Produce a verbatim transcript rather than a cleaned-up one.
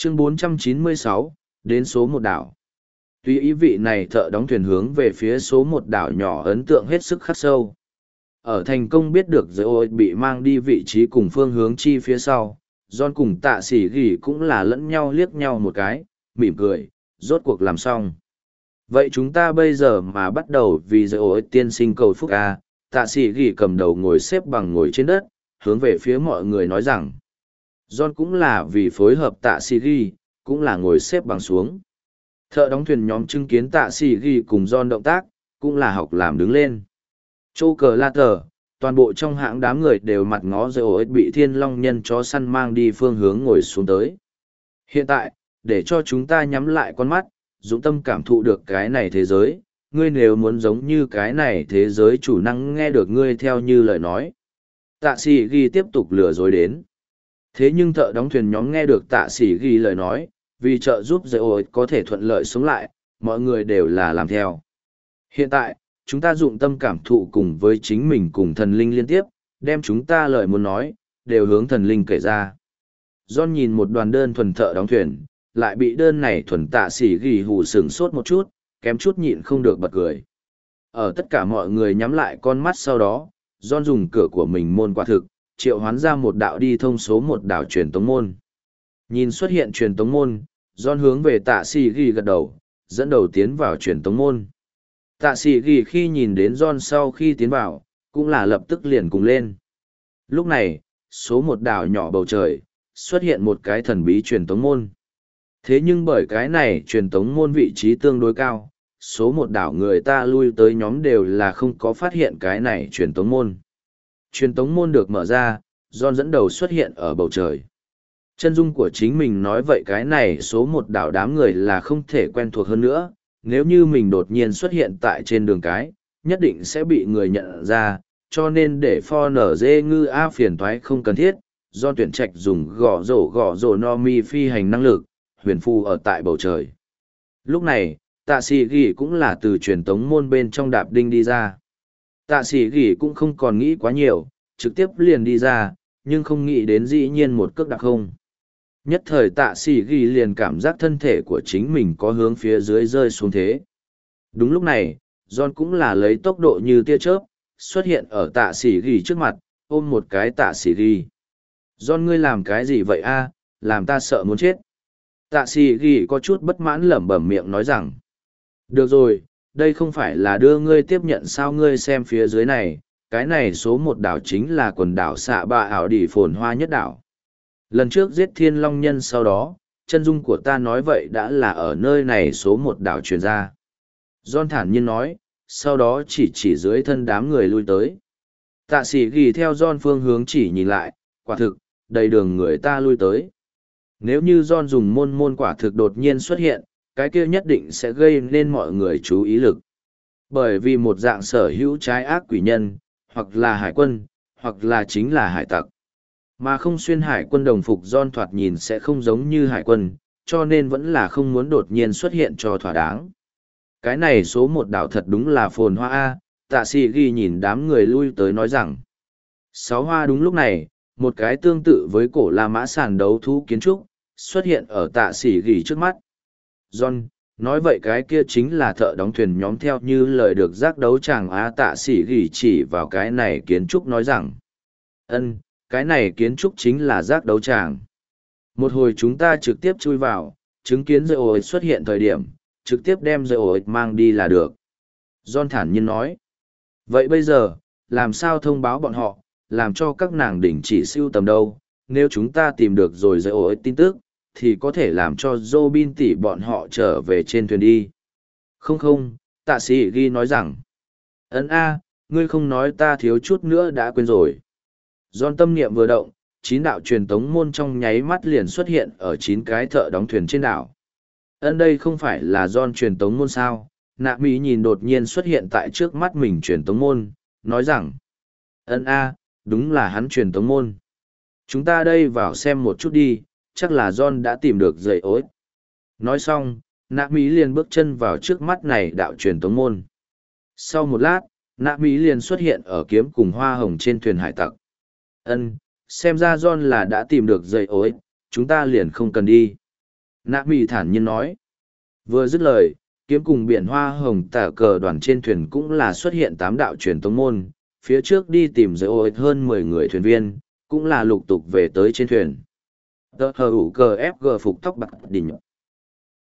Chương bốn trăm chín mươi sáu, đến số một đảo. Tuy ý vị này thợ đóng thuyền hướng về phía số một đảo nhỏ ấn tượng hết sức khắc sâu. Ở thành công biết được giới ôi bị mang đi vị trí cùng phương hướng chi phía sau, John cùng tạ sĩ gỉ cũng là lẫn nhau liếc nhau một cái, mỉm cười, rốt cuộc làm xong. Vậy chúng ta bây giờ mà bắt đầu vì giới ôi tiên sinh cầu phúc a. Tạ sĩ gỉ cầm đầu ngồi xếp bằng ngồi trên đất, hướng về phía mọi người nói rằng. John cũng là vì phối hợp tạ sĩ gỉ, cũng là ngồi xếp bằng xuống. Thợ đóng thuyền nhóm chứng kiến tạ sĩ gỉ cùng John động tác, cũng là học làm đứng lên. Châu cờ la tờ, toàn bộ trong hãng đám người đều mặt ngó giới ổi bị thiên long nhân chó săn mang đi phương hướng ngồi xuống tới. Hiện tại, để cho chúng ta nhắm lại con mắt, dũng tâm cảm thụ được cái này thế giới, ngươi nếu muốn giống như cái này thế giới chủ năng nghe được ngươi theo như lời nói. Tạ sĩ ghi tiếp tục lừa dối đến. Thế nhưng thợ đóng thuyền nhóm nghe được tạ sĩ ghi lời nói, vì trợ giúp giới ổi có thể thuận lợi sống lại, mọi người đều là làm theo. Hiện tại, chúng ta dụng tâm cảm thụ cùng với chính mình cùng thần linh liên tiếp, đem chúng ta lời muốn nói, đều hướng thần linh kể ra. John nhìn một đoàn đơn thuần thợ đóng thuyền, lại bị đơn này thuần tạ xỉ ghi hù sừng sốt một chút, kém chút nhịn không được bật cười. Ở tất cả mọi người nhắm lại con mắt sau đó, John dùng cửa của mình môn quả thực, triệu hoán ra một đạo đi thông số một đạo truyền tống môn. Nhìn xuất hiện truyền tống môn, John hướng về tạ xỉ ghi gật đầu, dẫn đầu tiến vào truyền tống môn. Tạ sĩ ghi khi nhìn đến John sau khi tiến vào, cũng là lập tức liền cùng lên. Lúc này, số một đảo nhỏ bầu trời, xuất hiện một cái thần bí truyền tống môn. Thế nhưng bởi cái này truyền tống môn vị trí tương đối cao, số một đảo người ta lui tới nhóm đều là không có phát hiện cái này truyền tống môn. Truyền tống môn được mở ra, John dẫn đầu xuất hiện ở bầu trời. Chân dung của chính mình nói vậy cái này số một đảo đám người là không thể quen thuộc hơn nữa. Nếu như mình đột nhiên xuất hiện tại trên đường cái, nhất định sẽ bị người nhận ra, cho nên để pho nở dê ngư a phiền toái không cần thiết, do tuyển trạch dùng gõ rổ gõ rổ no mi phi hành năng lực, huyền phù ở tại bầu trời. Lúc này, tạ sĩ ghi cũng là từ truyền tống môn bên trong đạp đinh đi ra. Tạ sĩ ghi cũng không còn nghĩ quá nhiều, trực tiếp liền đi ra, nhưng không nghĩ đến dĩ nhiên một cước đạp không. Nhất thời tạ sĩ ghi liền cảm giác thân thể của chính mình có hướng phía dưới rơi xuống thế. Đúng lúc này, John cũng là lấy tốc độ như tia chớp, xuất hiện ở tạ sĩ ghi trước mặt, ôm một cái tạ sĩ ghi. John ngươi làm cái gì vậy a? Làm ta sợ muốn chết. Tạ sĩ ghi có chút bất mãn lẩm bẩm miệng nói rằng. Được rồi, đây không phải là đưa ngươi tiếp nhận sao ngươi xem phía dưới này, cái này số một đảo chính là quần đảo xạ bạ ảo đỉ phồn hoa nhất đảo. Lần trước giết thiên long nhân sau đó, chân dung của ta nói vậy đã là ở nơi này số một đảo truyền ra. John thản nhiên nói, sau đó chỉ chỉ dưới thân đám người lui tới. Tạ sĩ ghi theo John phương hướng chỉ nhìn lại, quả thực, đầy đường người ta lui tới. Nếu như John dùng môn môn quả thực đột nhiên xuất hiện, cái kia nhất định sẽ gây nên mọi người chú ý lực. Bởi vì một dạng sở hữu trái ác quỷ nhân, hoặc là hải quân, hoặc là chính là hải tặc. Mà không xuyên hải quân đồng phục John thoạt nhìn sẽ không giống như hải quân, cho nên vẫn là không muốn đột nhiên xuất hiện cho thỏa đáng. Cái này số một đảo thật đúng là phồn hoa A, tạ sĩ ghi nhìn đám người lui tới nói rằng. Sáu hoa đúng lúc này, một cái tương tự với cổ La Mã sàn đấu thú kiến trúc, xuất hiện ở tạ sĩ ghi trước mắt. John, nói vậy cái kia chính là thợ đóng thuyền nhóm theo như lời được giác đấu chàng Á tạ sĩ ghi chỉ vào cái này kiến trúc nói rằng. Ân. Cái này kiến trúc chính là giác đấu tràng. Một hồi chúng ta trực tiếp chui vào, chứng kiến dây ổi xuất hiện thời điểm, trực tiếp đem dây ổi mang đi là được. John thản nhiên nói. Vậy bây giờ, làm sao thông báo bọn họ, làm cho các nàng đỉnh chỉ siêu tầm đâu, nếu chúng ta tìm được rồi dây ổi tin tức, thì có thể làm cho Robin tỷ bọn họ trở về trên thuyền đi. Không không, tạ sĩ ghi nói rằng. Ấn A, ngươi không nói ta thiếu chút nữa đã quên rồi. John tâm niệm vừa động, chín đạo truyền tống môn trong nháy mắt liền xuất hiện ở chín cái thợ đóng thuyền trên đảo. Ân đây không phải là John truyền tống môn sao? Nạ Mỹ nhìn đột nhiên xuất hiện tại trước mắt mình truyền tống môn, nói rằng. Ân a, đúng là hắn truyền tống môn. Chúng ta đây vào xem một chút đi, chắc là John đã tìm được dây ối. Nói xong, Nạ Mỹ liền bước chân vào trước mắt này đạo truyền tống môn. Sau một lát, Nạ Mỹ liền xuất hiện ở kiếm cùng hoa hồng trên thuyền hải tặc. Ân, xem ra John là đã tìm được dây ối, chúng ta liền không cần đi. Nạ mì thản nhiên nói. Vừa dứt lời, kiếm cùng biển hoa hồng tả cờ đoàn trên thuyền cũng là xuất hiện tám đạo truyền tống môn, phía trước đi tìm giới ôi hơn mười người thuyền viên, cũng là lục tục về tới trên thuyền. Tờ hờ ủ cờ ép gờ phục tóc bạc đỉnh.